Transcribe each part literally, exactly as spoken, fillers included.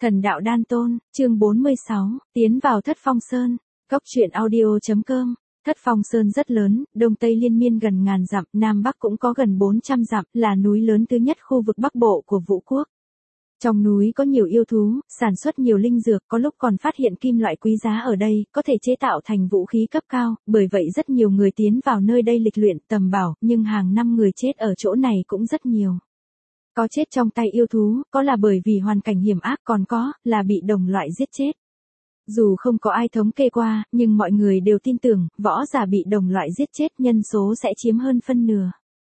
Thần đạo đan tôn, chương bốn mươi sáu, tiến vào Thất Phong Sơn, cốc truyện audio.com. Thất Phong Sơn rất lớn, đông tây liên miên gần ngàn dặm, nam bắc cũng có gần bốn trăm dặm, là núi lớn thứ nhất khu vực bắc bộ của Vũ Quốc. Trong núi có nhiều yêu thú, sản xuất nhiều linh dược, có lúc còn phát hiện kim loại quý giá ở đây, có thể chế tạo thành vũ khí cấp cao, bởi vậy rất nhiều người tiến vào nơi đây lịch luyện tầm bảo, nhưng hàng năm người chết ở chỗ này cũng rất nhiều. Có chết trong tay yêu thú, có là bởi vì hoàn cảnh hiểm ác, còn có là bị đồng loại giết chết. Dù không có ai thống kê qua, nhưng mọi người đều tin tưởng, võ giả bị đồng loại giết chết nhân số sẽ chiếm hơn phân nửa.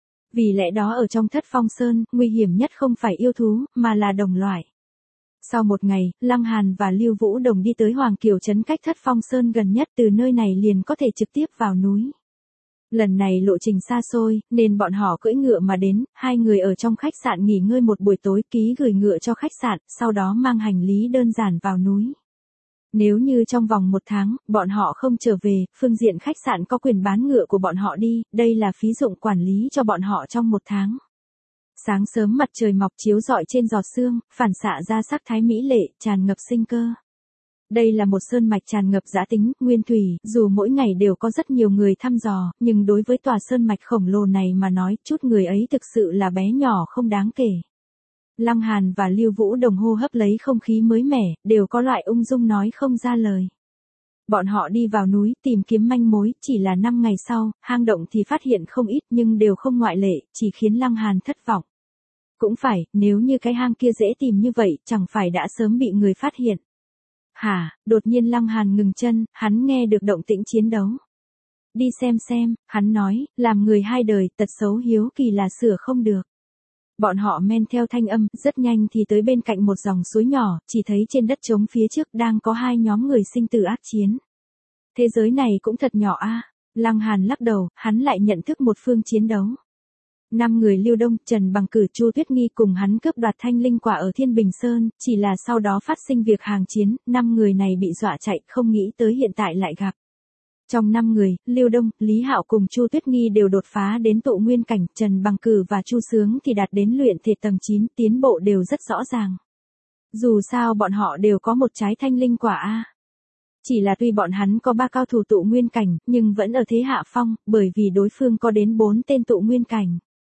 Vì lẽ đó ở trong Thất Phong Sơn, nguy hiểm nhất không phải yêu thú, mà là đồng loại. Sau một ngày, Lăng Hàn và Lưu Vũ Đồng đi tới Hoàng Kiều trấn cách Thất Phong Sơn gần nhất, từ nơi này liền có thể trực tiếp vào núi. Lần này lộ trình xa xôi, nên bọn họ cưỡi ngựa mà đến, hai người ở trong khách sạn nghỉ ngơi một buổi tối, ký gửi ngựa cho khách sạn, sau đó mang hành lý đơn giản vào núi. Nếu như trong vòng một tháng, bọn họ không trở về, phương diện khách sạn có quyền bán ngựa của bọn họ đi, đây là phí dụng quản lý cho bọn họ trong một tháng. Sáng sớm mặt trời mọc chiếu rọi trên giọt sương, phản xạ ra sắc thái mỹ lệ, tràn ngập sinh cơ. Đây là một sơn mạch tràn ngập dã tính, nguyên thủy, dù mỗi ngày đều có rất nhiều người thăm dò, nhưng đối với tòa sơn mạch khổng lồ này mà nói, chút người ấy thực sự là bé nhỏ không đáng kể. Lăng Hàn và Lưu Vũ Đồng hô hấp lấy không khí mới mẻ, đều có loại ung dung nói không ra lời. Bọn họ đi vào núi, tìm kiếm manh mối, chỉ là năm ngày sau, hang động thì phát hiện không ít nhưng đều không ngoại lệ, chỉ khiến Lăng Hàn thất vọng. Cũng phải, nếu như cái hang kia dễ tìm như vậy, chẳng phải đã sớm bị người phát hiện. Hả, đột nhiên Lăng Hàn ngừng chân, hắn nghe được động tĩnh chiến đấu. Đi xem xem, hắn nói, làm người hai đời, tật xấu hiếu kỳ là sửa không được. Bọn họ men theo thanh âm, rất nhanh thì tới bên cạnh một dòng suối nhỏ, chỉ thấy trên đất trống phía trước đang có hai nhóm người sinh tử ác chiến. Thế giới này cũng thật nhỏ a. À. Lăng Hàn lắc đầu, hắn lại nhận thức một phương chiến đấu. Năm người Lưu Đông, Trần Bằng Cử, Chu Tuyết Nghi cùng hắn cướp đoạt thanh linh quả ở Thiên Bình Sơn, chỉ là sau đó phát sinh việc hàng chiến, năm người này bị dọa chạy, không nghĩ tới hiện tại lại gặp. Trong năm người, Lưu Đông, Lý Hạo cùng Chu Tuyết Nghi đều đột phá đến tụ nguyên cảnh, Trần Bằng Cử và Chu Sướng thì đạt đến luyện thể tầng chín, tiến bộ đều rất rõ ràng. Dù sao bọn họ đều có một trái thanh linh quả a. Chỉ là tuy bọn hắn có ba cao thủ tụ nguyên cảnh, nhưng vẫn ở thế hạ phong, bởi vì đối phương có đến bốn tên tụ nguyên cảnh.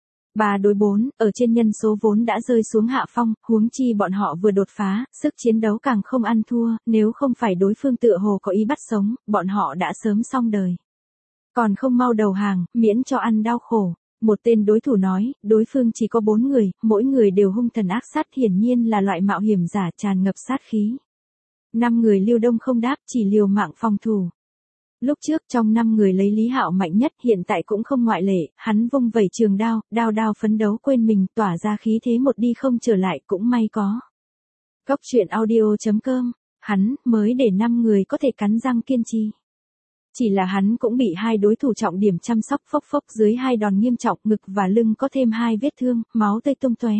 Ba đối bốn, ở trên nhân số vốn đã rơi xuống hạ phong, huống chi bọn họ vừa đột phá, sức chiến đấu càng không ăn thua, nếu không phải đối phương tựa hồ có ý bắt sống, bọn họ đã sớm xong đời. Còn không mau đầu hàng, miễn cho ăn đau khổ. Một tên đối thủ nói, đối phương chỉ có bốn người, mỗi người đều hung thần ác sát, hiển nhiên là loại mạo hiểm giả tràn ngập sát khí. Năm người Lưu Đông không đáp, chỉ liều mạng phòng thủ. Lúc trước trong năm người lấy Lý Hạo mạnh nhất, hiện tại cũng không ngoại lệ, hắn vung vẩy trường đao, đao đao phấn đấu quên mình, tỏa ra khí thế một đi không trở lại, cũng may có. Cốc truyện audio.com, hắn mới để năm người có thể cắn răng kiên trì. Chỉ là hắn cũng bị hai đối thủ trọng điểm chăm sóc, phốc phốc dưới hai đòn nghiêm trọng, ngực và lưng có thêm hai vết thương, máu tươi tung tóe.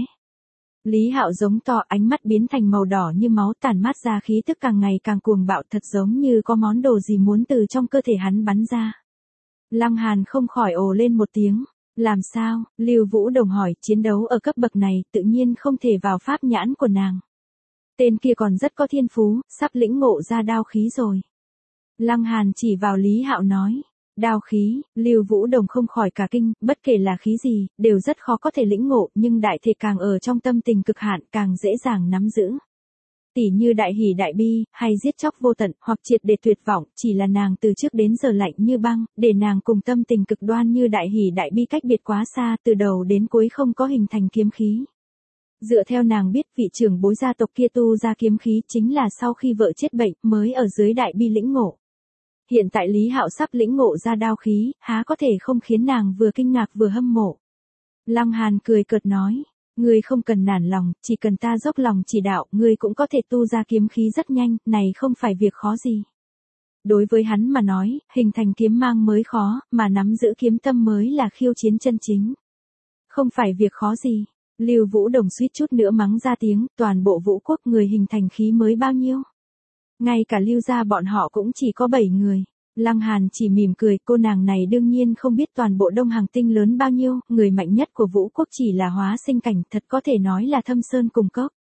Lý Hạo giống to, ánh mắt biến thành màu đỏ như máu, tản mát ra khí tức càng ngày càng cuồng bạo, thật giống như có món đồ gì muốn từ trong cơ thể hắn bắn ra. Lăng Hàn không khỏi ồ lên một tiếng. Làm sao? Lưu Vũ Đồng hỏi, chiến đấu ở cấp bậc này, tự nhiên không thể vào pháp nhãn của nàng. Tên kia còn rất có thiên phú, sắp lĩnh ngộ ra đao khí rồi. Lăng Hàn chỉ vào Lý Hạo nói. Đao khí, Lưu Vũ Đồng không khỏi cả kinh, bất kể là khí gì, đều rất khó có thể lĩnh ngộ, nhưng đại thể càng ở trong tâm tình cực hạn, càng dễ dàng nắm giữ. Tỉ như đại hỉ đại bi, hay giết chóc vô tận, hoặc triệt để tuyệt vọng, chỉ là nàng từ trước đến giờ lạnh như băng, để nàng cùng tâm tình cực đoan như đại hỉ đại bi cách biệt quá xa, từ đầu đến cuối không có hình thành kiếm khí. Dựa theo nàng biết, vị trưởng bối gia tộc kia tu ra kiếm khí chính là sau khi vợ chết bệnh, mới ở dưới đại bi lĩnh ngộ. Hiện tại Lý Hạo sắp lĩnh ngộ ra đao khí, há có thể không khiến nàng vừa kinh ngạc vừa hâm mộ. Lăng Hàn cười cợt nói, ngươi không cần nản lòng, chỉ cần ta dốc lòng chỉ đạo, ngươi cũng có thể tu ra kiếm khí rất nhanh, này không phải việc khó gì. Đối với hắn mà nói, hình thành kiếm mang mới khó, mà nắm giữ kiếm tâm mới là khiêu chiến chân chính. Không phải việc khó gì. Lưu Vũ Đồng suýt chút nữa mắng ra tiếng, toàn bộ Vũ Quốc người hình thành khí mới bao nhiêu. Ngay cả Lưu gia bọn họ cũng chỉ có bảy người. Lăng Hàn chỉ mỉm cười, cô nàng này đương nhiên không biết toàn bộ Đông Hàng Tinh lớn bao nhiêu, người mạnh nhất của Vũ Quốc chỉ là hóa sinh cảnh, thật có thể nói là thâm sơn cùng cốc.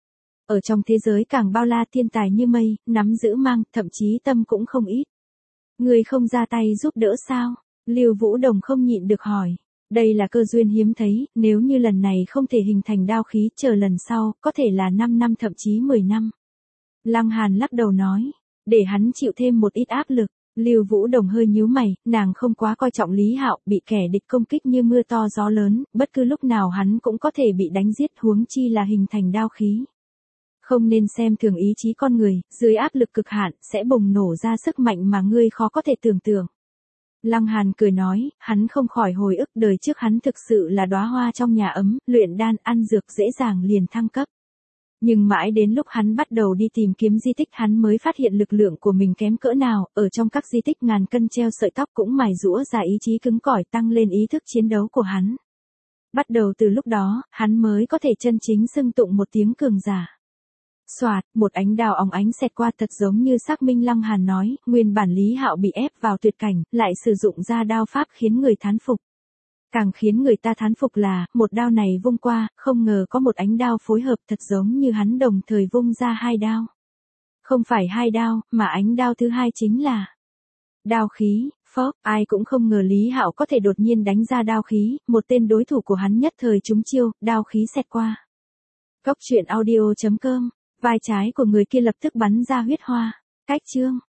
Ở trong thế giới càng bao la thiên tài như mây, nắm giữ mang, thậm chí tâm cũng không ít. Ngươi không ra tay giúp đỡ sao? Lưu Vũ Đồng không nhịn được hỏi. Đây là cơ duyên hiếm thấy, nếu như lần này không thể hình thành đao khí, chờ lần sau, có thể là năm năm thậm chí mười năm. Lăng Hàn lắc đầu nói, để hắn chịu thêm một ít áp lực. Lưu Vũ Đồng hơi nhíu mày, nàng không quá coi trọng Lý Hạo, bị kẻ địch công kích như mưa to gió lớn, bất cứ lúc nào hắn cũng có thể bị đánh giết, huống chi là hình thành đao khí. Không nên xem thường ý chí con người, dưới áp lực cực hạn, sẽ bùng nổ ra sức mạnh mà ngươi khó có thể tưởng tượng. Lăng Hàn cười nói, hắn không khỏi hồi ức đời trước hắn thực sự là đóa hoa trong nhà ấm, luyện đan, ăn dược dễ dàng liền thăng cấp. Nhưng mãi đến lúc hắn bắt đầu đi tìm kiếm di tích hắn mới phát hiện lực lượng của mình kém cỡ nào, ở trong các di tích ngàn cân treo sợi tóc cũng mài giũa ra ý chí cứng cỏi, tăng lên ý thức chiến đấu của hắn. Bắt đầu từ lúc đó, hắn mới có thể chân chính xưng tụng một tiếng cường giả. Soạt, một ánh đao óng ánh xẹt qua thật giống như xác minh. Lăng Hàn nói, nguyên bản Lý Hạo bị ép vào tuyệt cảnh, lại sử dụng ra đao pháp khiến người thán phục. Càng khiến người ta thán phục là, một đao này vung qua, không ngờ có một ánh đao phối hợp thật giống như hắn đồng thời vung ra hai đao. Không phải hai đao, mà ánh đao thứ hai chính là đao khí. Phốc, ai cũng không ngờ Lý Hạo có thể đột nhiên đánh ra đao khí, một tên đối thủ của hắn nhất thời trúng chiêu, đao khí xẹt qua. Cốc truyện audio chấm com, vai trái của người kia lập tức bắn ra huyết hoa. Cách chương